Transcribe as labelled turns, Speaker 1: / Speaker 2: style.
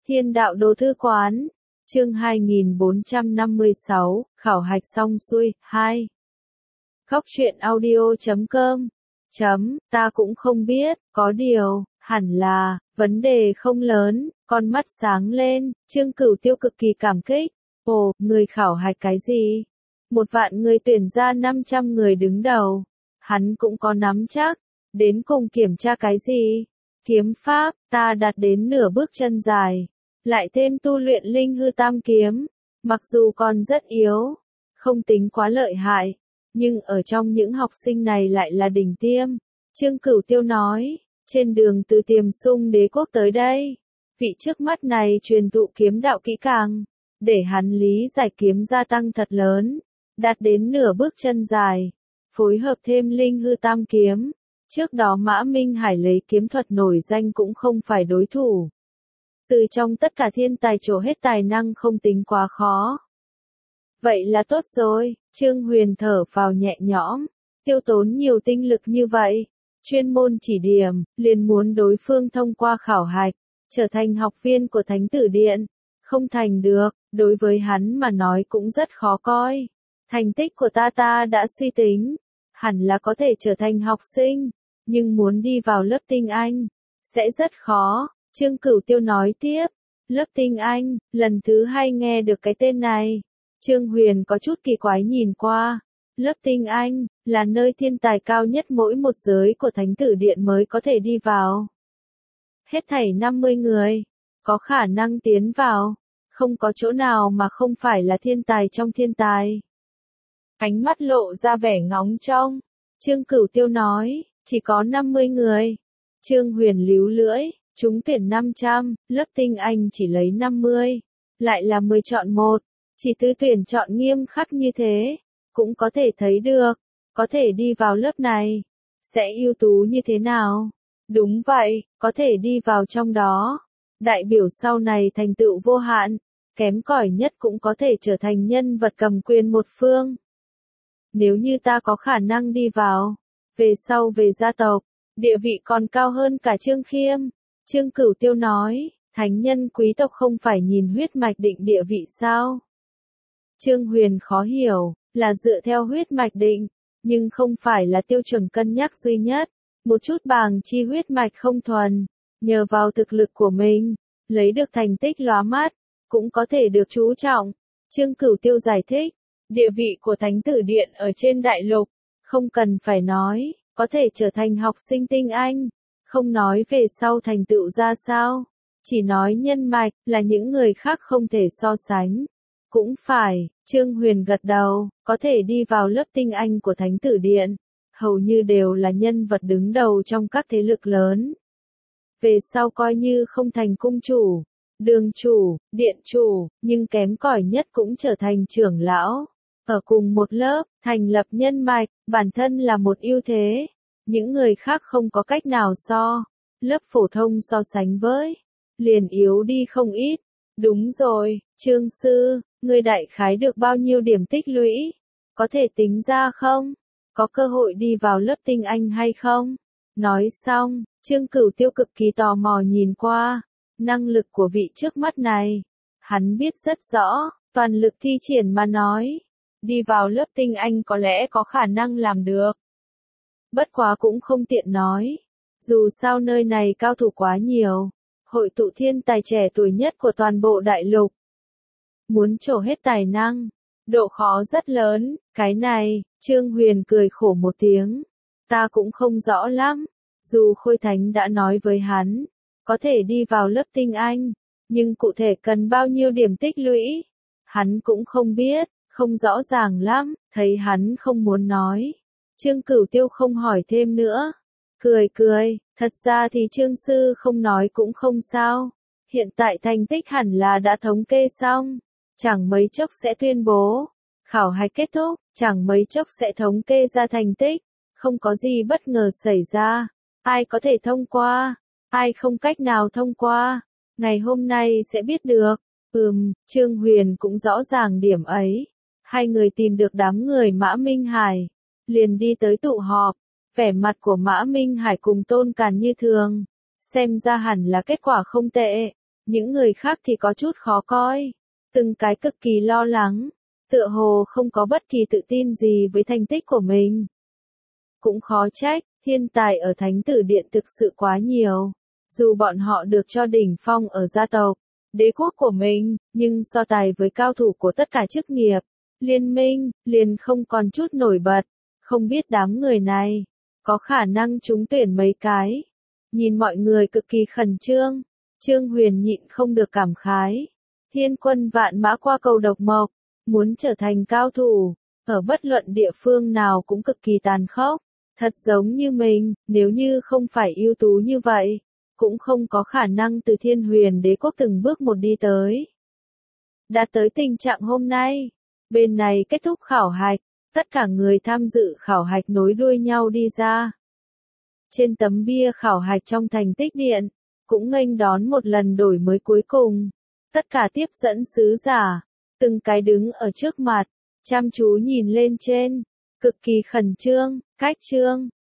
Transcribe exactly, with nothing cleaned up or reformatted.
Speaker 1: Thiên đạo đồ thư quán, chương hai nghìn bốn trăm năm mươi sáu, khảo hạch xong xuôi, hai. Khóc chuyện audio chấm com, chấm, ta cũng không biết, có điều, hẳn là, vấn đề không lớn, con mắt sáng lên, Trương Cửu Tiêu cực kỳ cảm kích. Ồ, người khảo hạch cái gì? Một vạn người tuyển ra năm trăm người đứng đầu. Hắn cũng có nắm chắc, đến cùng kiểm tra cái gì? Kiếm pháp, ta đạt đến nửa bước chân dài. Lại thêm tu luyện linh hư tam kiếm, mặc dù còn rất yếu, không tính quá lợi hại, nhưng ở trong những học sinh này lại là đỉnh tiêm. Trương Cửu Tiêu nói, trên đường từ Tiềm Sung Đế quốc tới đây, vị trước mắt này truyền thụ kiếm đạo kỹ càng, để hắn lý giải kiếm gia tăng thật lớn, đạt đến nửa bước chân dài, phối hợp thêm linh hư tam kiếm. Trước đó Mã Minh Hải lấy kiếm thuật nổi danh cũng không phải đối thủ. Từ trong tất cả thiên tài trổ hết tài năng không tính quá khó. Vậy là tốt rồi, Trương Huyền thở phào nhẹ nhõm, tiêu tốn nhiều tinh lực như vậy, chuyên môn chỉ điểm, liền muốn đối phương thông qua khảo hạch, trở thành học viên của Thánh Tử Điện. Không thành được, đối với hắn mà nói cũng rất khó coi. Thành tích của ta ta đã suy tính, hẳn là có thể trở thành học sinh, nhưng muốn đi vào lớp tinh anh, sẽ rất khó. Trương Cửu Tiêu nói tiếp, lớp tinh anh, lần thứ hai nghe được cái tên này. Trương Huyền có chút kỳ quái nhìn qua. Lớp tinh anh, là nơi thiên tài cao nhất mỗi một giới của Thánh Tử Điện mới có thể đi vào. Hết thảy năm mươi người, có khả năng tiến vào, không có chỗ nào mà không phải là thiên tài trong thiên tài. Ánh mắt lộ ra vẻ ngóng trông, Trương Cửu Tiêu nói, chỉ có năm mươi người. Trương Huyền líu lưỡi, chúng tuyển năm trăm, lớp tinh anh chỉ lấy năm mươi, lại là mười chọn một, chỉ tứ tuyển chọn nghiêm khắc như thế, cũng có thể thấy được, có thể đi vào lớp này, sẽ ưu tú như thế nào. Đúng vậy, có thể đi vào trong đó, đại biểu sau này thành tựu vô hạn, kém cỏi nhất cũng có thể trở thành nhân vật cầm quyền một phương. Nếu như ta có khả năng đi vào, về sau về gia tộc, địa vị còn cao hơn cả Trương Khiêm. Trương Cửu Tiêu nói, thánh nhân quý tộc không phải nhìn huyết mạch định địa vị sao? Trương Huyền khó hiểu, là dựa theo huyết mạch định, nhưng không phải là tiêu chuẩn cân nhắc duy nhất. Một chút bàng chi huyết mạch không thuần, nhờ vào thực lực của mình, lấy được thành tích lóa mắt, cũng có thể được chú trọng. Trương Cửu Tiêu giải thích, địa vị của Thánh Tử Điện ở trên đại lục, không cần phải nói, có thể trở thành học sinh tinh anh, không nói về sau thành tựu ra sao, chỉ nói nhân mạch là những người khác không thể so sánh. Cũng phải, Trương Huyền gật đầu, có thể đi vào lớp tinh anh của Thánh Tử Điện, hầu như đều là nhân vật đứng đầu trong các thế lực lớn. Về sau coi như không thành cung chủ, đường chủ, điện chủ, nhưng kém cỏi nhất cũng trở thành trưởng lão. Ở cùng một lớp, thành lập nhân mạch, bản thân là một ưu thế. Những người khác không có cách nào so. Lớp phổ thông so sánh với, liền yếu đi không ít. Đúng rồi, Trương Sư, ngươi đại khái được bao nhiêu điểm tích lũy? Có thể tính ra không? Có cơ hội đi vào lớp tinh anh hay không? Nói xong, Trương Cửu Tiêu cực kỳ tò mò nhìn qua. Năng lực của vị trước mắt này, hắn biết rất rõ, toàn lực thi triển mà nói. Đi vào lớp tinh anh có lẽ có khả năng làm được. Bất quá cũng không tiện nói. Dù sao nơi này cao thủ quá nhiều. Hội tụ thiên tài trẻ tuổi nhất của toàn bộ đại lục. Muốn trổ hết tài năng, độ khó rất lớn. Cái này, Trương Huyền cười khổ một tiếng. Ta cũng không rõ lắm. Dù Khôi Thánh đã nói với hắn, có thể đi vào lớp tinh anh, nhưng cụ thể cần bao nhiêu điểm tích lũy, hắn cũng không biết, không rõ ràng lắm. Thấy hắn không muốn nói, Trương Cửu Tiêu không hỏi thêm nữa, cười cười, thật ra thì Trương Sư không nói cũng không sao, hiện tại thành tích hẳn là đã thống kê xong, chẳng mấy chốc sẽ tuyên bố, khảo hạch kết thúc, chẳng mấy chốc sẽ thống kê ra thành tích, không có gì bất ngờ xảy ra, ai có thể thông qua, ai không cách nào thông qua, ngày hôm nay sẽ biết được. Ừm, Trương Huyền cũng rõ ràng điểm ấy. Hai người tìm được đám người Mã Minh Hải, liền đi tới tụ họp. Vẻ mặt của Mã Minh Hải cùng Tôn Càn như thường, xem ra hẳn là kết quả không tệ. Những người khác thì có chút khó coi, từng cái cực kỳ lo lắng, tựa hồ không có bất kỳ tự tin gì với thành tích của mình. Cũng khó trách, thiên tài ở Thánh Tử Điện thực sự quá nhiều. Dù bọn họ được cho đỉnh phong ở gia tộc, đế quốc của mình, nhưng so tài với cao thủ của tất cả chức nghiệp, liên minh, liền không còn chút nổi bật. Không biết đám người này, có khả năng trúng tuyển mấy cái. Nhìn mọi người cực kỳ khẩn trương, Trương Huyền nhịn không được cảm khái. Thiên quân vạn mã qua cầu độc mộc, muốn trở thành cao thủ, ở bất luận địa phương nào cũng cực kỳ tàn khốc. Thật giống như mình, nếu như không phải ưu tú như vậy, cũng không có khả năng từ Thiên Huyền Đế quốc từng bước một đi tới. Đã tới tình trạng hôm nay, bên này kết thúc khảo hạch, tất cả người tham dự khảo hạch nối đuôi nhau đi ra. Trên tấm bia khảo hạch trong thành tích điện, cũng nghênh đón một lần đổi mới cuối cùng. Tất cả tiếp dẫn sứ giả, từng cái đứng ở trước mặt, chăm chú nhìn lên trên, cực kỳ khẩn trương, cách trương,